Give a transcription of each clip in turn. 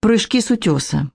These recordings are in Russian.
Прыжки с утеса.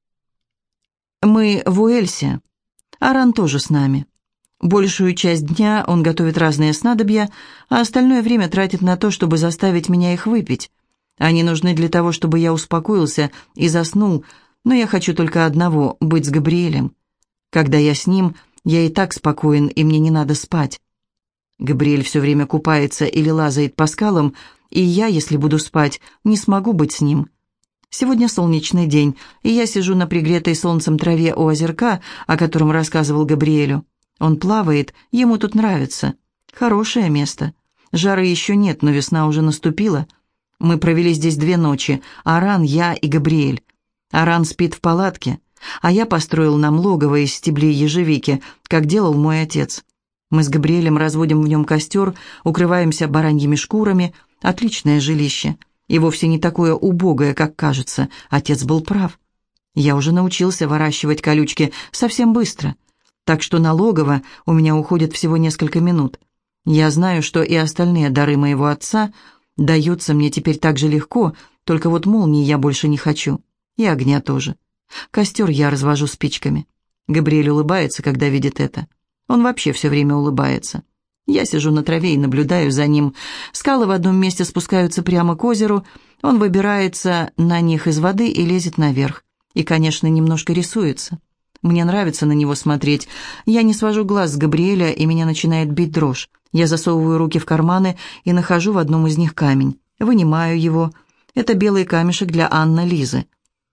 Мы в Уэльсе. Аран тоже с нами. Большую часть дня он готовит разные снадобья, а остальное время тратит на то, чтобы заставить меня их выпить. Они нужны для того, чтобы я успокоился и заснул, но я хочу только одного — быть с Габриэлем. Когда я с ним, я и так спокоен, и мне не надо спать. Габриэль все время купается или лазает по скалам, и я, если буду спать, не смогу быть с ним. Сегодня солнечный день, и я сижу на пригретой солнцем траве у озерка, о котором рассказывал Габриэлю. Он плавает, ему тут нравится. Хорошее место. Жары еще нет, но весна уже наступила. Мы провели здесь 2 ночи, Аран, я и Габриэль. Аран спит в палатке, а я построил нам логово из стеблей ежевики, как делал мой отец. Мы с Габриэлем разводим в нем костер, укрываемся бараньими шкурами. Отличное жилище. И вовсе не такое убогое, как кажется. Отец был прав. Я уже научился выращивать колючки совсем быстро. Так что на логово у меня уходит всего несколько минут. Я знаю, что и остальные дары моего отца даются мне теперь так же легко, только вот молнии я больше не хочу. И огня тоже. Костер я развожу спичками. Габриэль улыбается, когда видит это. Он вообще все время улыбается. Я сижу на траве и наблюдаю за ним. Скалы в одном месте спускаются прямо к озеру. Он выбирается на них из воды и лезет наверх. И, конечно, немножко рисуется. Мне нравится на него смотреть. Я не свожу глаз с Габриэля, и меня начинает бить дрожь. Я засовываю руки в карманы и нахожу в одном из них камень. Вынимаю его. Это белый камешек для Анны Лизы.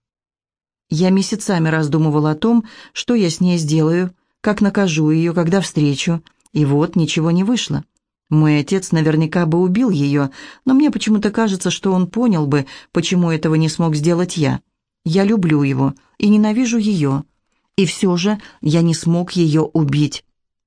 Я месяцами раздумывал о том, что я с ней сделаю, как накажу ее, когда встречу. И вот ничего не вышло. Мой отец наверняка бы убил ее, но мне почему-то кажется, что он понял бы, почему этого не смог сделать я. Я люблю его и ненавижу ее. И все же я не смог ее убить.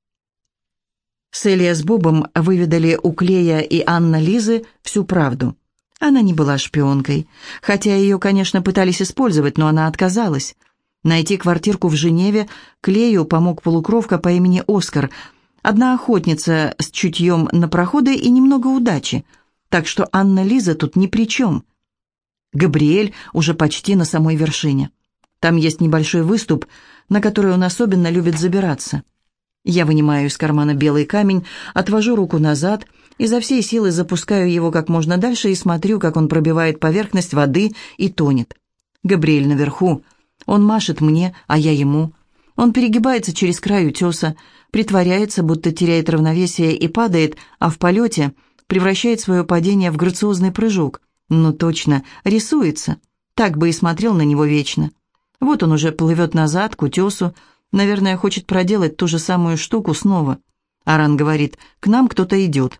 Селия с Бобом выведали у Клея и Анны Лизы всю правду. Она не была шпионкой, хотя ее, конечно, пытались использовать, но она отказалась. Найти квартирку в Женеве Клею помог полукровка по имени Оскар, одна охотница с чутьем на проходы и немного удачи, так что Анна Лиза тут ни при чем. Габриэль уже почти на самой вершине. Там есть небольшой выступ, на который он особенно любит забираться. Я вынимаю из кармана белый камень, отвожу руку назад, изо всей силы запускаю его как можно дальше и смотрю, как он пробивает поверхность воды и тонет. Габриэль наверху. Он машет мне, а я ему. Он перегибается через край утеса, притворяется, будто теряет равновесие и падает, а в полете превращает свое падение в грациозный прыжок. Ну точно, рисуется. Так бы и смотрел на него вечно. Вот он уже плывет назад, к утесу. Наверное, хочет проделать ту же самую штуку снова. Аран говорит: «К нам кто-то идет».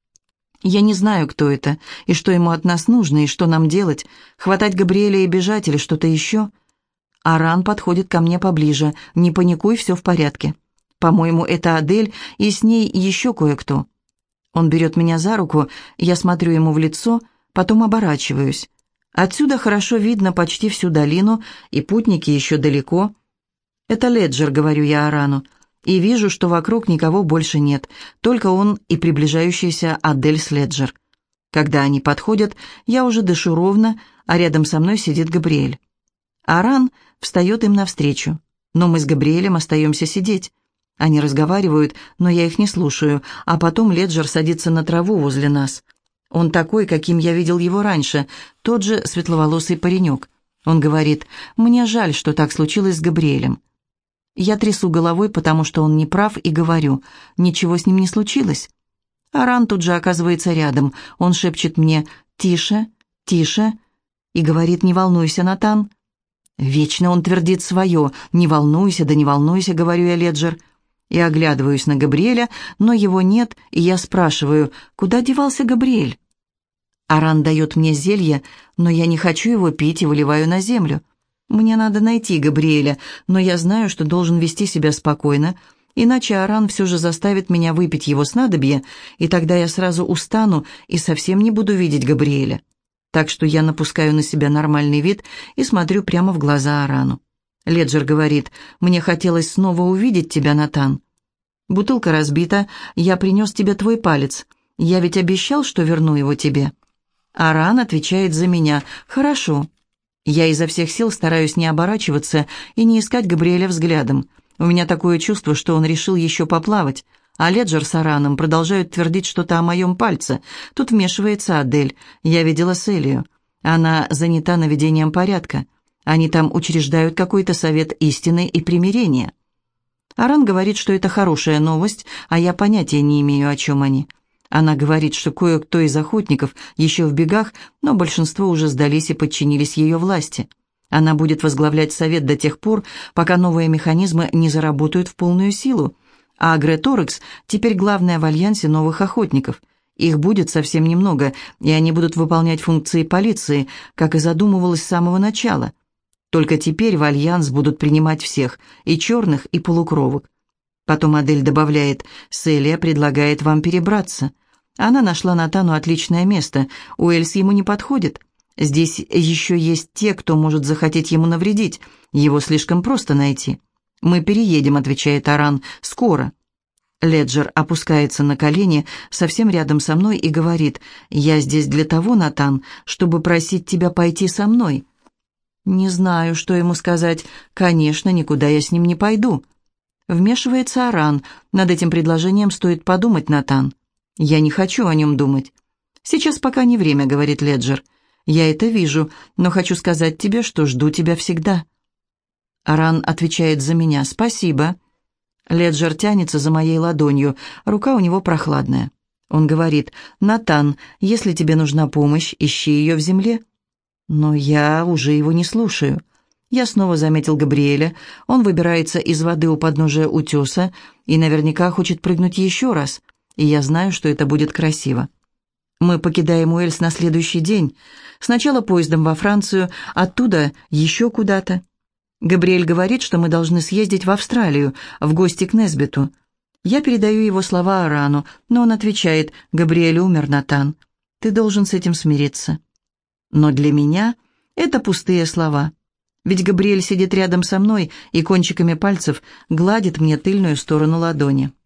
Я не знаю, кто это, и что ему от нас нужно, и что нам делать. Хватать Габриэля и бежать или что-то еще? Аран подходит ко мне поближе. «Не паникуй, все в порядке. По-моему, это Адель, и с ней еще кое-кто». Он берет меня за руку, я смотрю ему в лицо, потом оборачиваюсь. Отсюда хорошо видно почти всю долину, и путники еще далеко. «Это Леджер», — говорю я Арану, и вижу, что вокруг никого больше нет, только он и приближающийся Адель с Леджер. Когда они подходят, я уже дышу ровно, а рядом со мной сидит Габриэль. Аран встает им навстречу, но мы с Габриэлем остаемся сидеть. Они разговаривают, но я их не слушаю, а потом Леджер садится на траву возле нас. Он такой, каким я видел его раньше, тот же светловолосый паренек. Он говорит: «Мне жаль, что так случилось с Габриэлем». Я трясу головой, потому что он не прав, и говорю: «Ничего с ним не случилось». Аран тут же оказывается рядом. Он шепчет мне: «Тише, тише», и говорит: «Не волнуйся, Натан». Вечно он твердит свое. «Не волнуйся, да не волнуйся», — говорю я Леджер. И оглядываюсь на Габриэля, но его нет, и я спрашиваю: «Куда девался Габриэль?» Аран дает мне зелье, но я не хочу его пить и выливаю на землю. Мне надо найти Габриэля, но я знаю, что должен вести себя спокойно, иначе Аран все же заставит меня выпить его снадобье, и тогда я сразу устану и совсем не буду видеть Габриэля. Так что я напускаю на себя нормальный вид и смотрю прямо в глаза Арану. Леджер говорит: «Мне хотелось снова увидеть тебя, Натан. Бутылка разбита, я принес тебе твой палец. Я ведь обещал, что верну его тебе». Аран отвечает за меня: «Хорошо». Я изо всех сил стараюсь не оборачиваться и не искать Габриэля взглядом. У меня такое чувство, что он решил еще поплавать, а Леджер с Араном продолжают твердить что-то о моем пальце. Тут вмешивается Адель. Я видела Селию. Она занята наведением порядка. Они там учреждают какой-то совет истины и примирения. Аран говорит, что это хорошая новость, а я понятия не имею, о чем они. Она говорит, что кое-кто из охотников еще в бегах, но большинство уже сдались и подчинились ее власти. Она будет возглавлять совет до тех пор, пока новые механизмы не заработают в полную силу. А Агреторекс теперь главная в альянсе новых охотников. Их будет совсем немного, и они будут выполнять функции полиции, как и задумывалось с самого начала. Только теперь в альянс будут принимать всех, и черных, и полукровок. Потом Адель добавляет: «Селия предлагает вам перебраться. Она нашла Натану отличное место, Уэльс ему не подходит. Здесь еще есть те, кто может захотеть ему навредить, его слишком просто найти». «Мы переедем», — отвечает Аран, — «скоро». Леджер опускается на колени совсем рядом со мной и говорит: «Я здесь для того, Натан, чтобы просить тебя пойти со мной». Не знаю, что ему сказать. Конечно, никуда я с ним не пойду. Вмешивается Аран. Над этим предложением стоит подумать, Натан. Я не хочу о нем думать. Сейчас пока не время, говорит Леджер. Я это вижу, но хочу сказать тебе, что жду тебя всегда. Аран отвечает за меня: «Спасибо». Леджер тянется за моей ладонью, рука у него прохладная. Он говорит: «Натан, если тебе нужна помощь, ищи ее в земле». Но я уже его не слушаю. Я снова заметил Габриэля. Он выбирается из воды у подножия утеса и наверняка хочет прыгнуть еще раз. И я знаю, что это будет красиво. Мы покидаем Уэльс на следующий день. Сначала поездом во Францию, оттуда еще куда-то. Габриэль говорит, что мы должны съездить в Австралию, в гости к Несбиту. Я передаю его слова Арану, но он отвечает: «Габриэль умер, Натан. Ты должен с этим смириться». Но для меня это пустые слова. Ведь Габриэль сидит рядом со мной и кончиками пальцев гладит мне тыльную сторону ладони.